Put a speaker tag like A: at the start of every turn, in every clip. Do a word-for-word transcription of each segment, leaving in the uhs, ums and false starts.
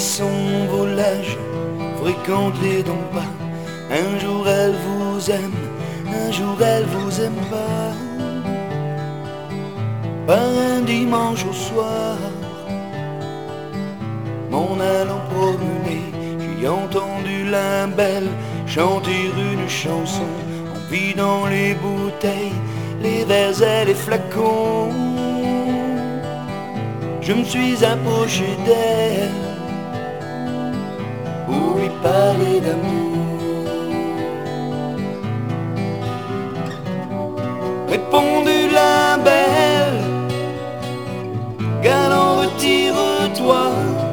A: son volage, fréquentez donc pas. Un jour elle vous aime, un jour elle vous aime pas. Par un dimanche au soir, m'en allant promener, j'ai entendu la belle chanter une chanson en vidant les bouteilles, les verres et les flacons. Je me suis approché d'elle pour lui parler d'amour. Répondu la belle, galant retire-toi.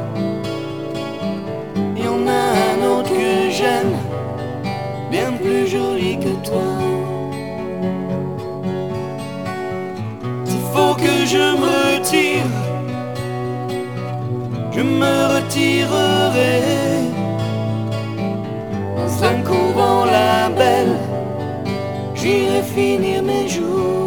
A: Il y en a un autre que j'aime, bien plus joli que toi. S'il faut que je me retire, je me retirerai. Dans un couvent la belle, j'irai finir mes jours.